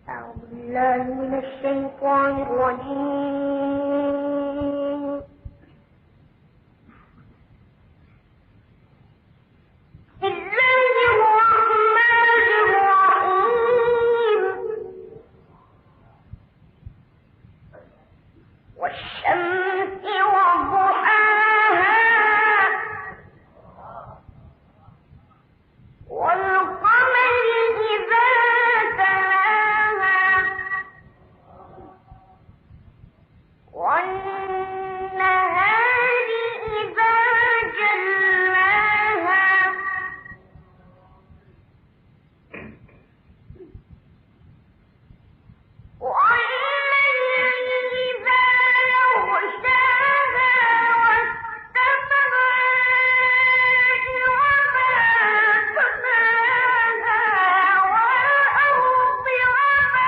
أعوذ بالله من الشيطان الرجيم. بسم الله الرحمن الرحيم. والشمس وضحاها والقمر إذا تلاها والنهار إذا جلاها والليل إذا يغشاها والسماء وما بناها والأرض وما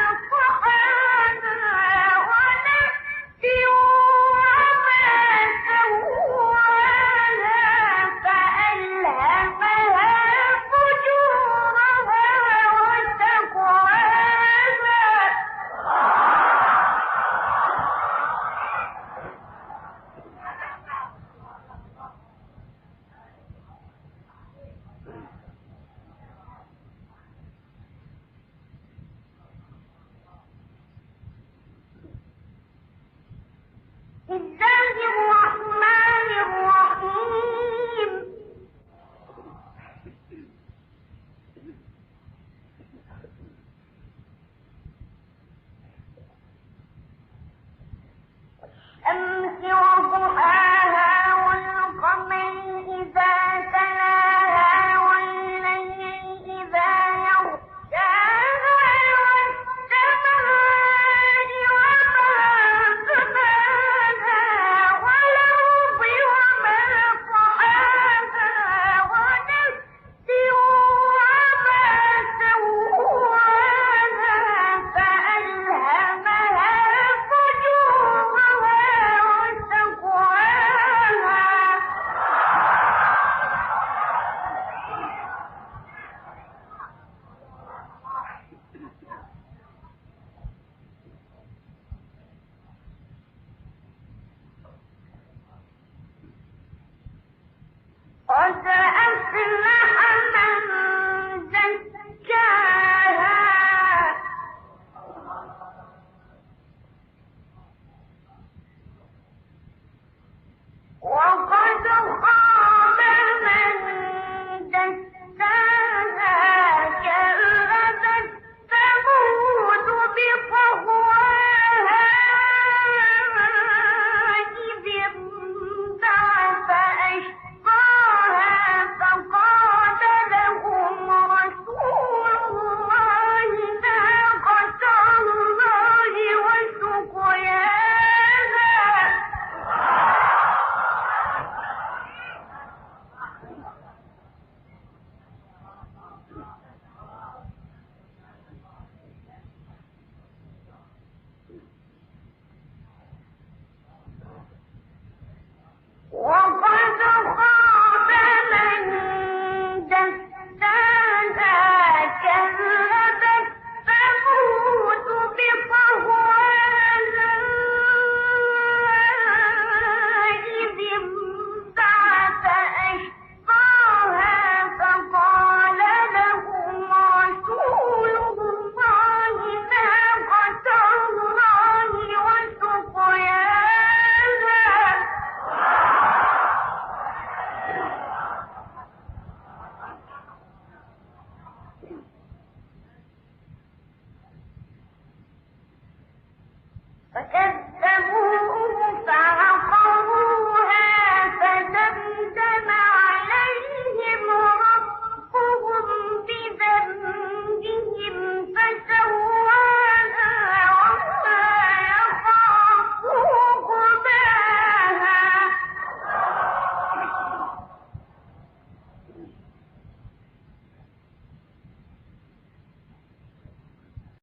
طحاها ونفس وما سواها فألهمها فجورها وتقواها. بسم الله الرحمن الرحيم. والشمس وضحاها والقمر إذا تلاها والليل إذا يغشاها والسماء وما بناها والأرض وما طحاها ونفس وما سواها فألهمها فجورها وتقواها. قد أفلح من زكاها وقد خاب من دساها. كذبت ثمود بطغواها إذ انبعث أشقاها فقال لهم رسول الله ناقة الله وسقياها. وقد خاب من دساها. كذبت ثمود بطغواها إذ انبعث أشقاها فقال لهم رسول الله ناقة الله وسقياها. فكذبوا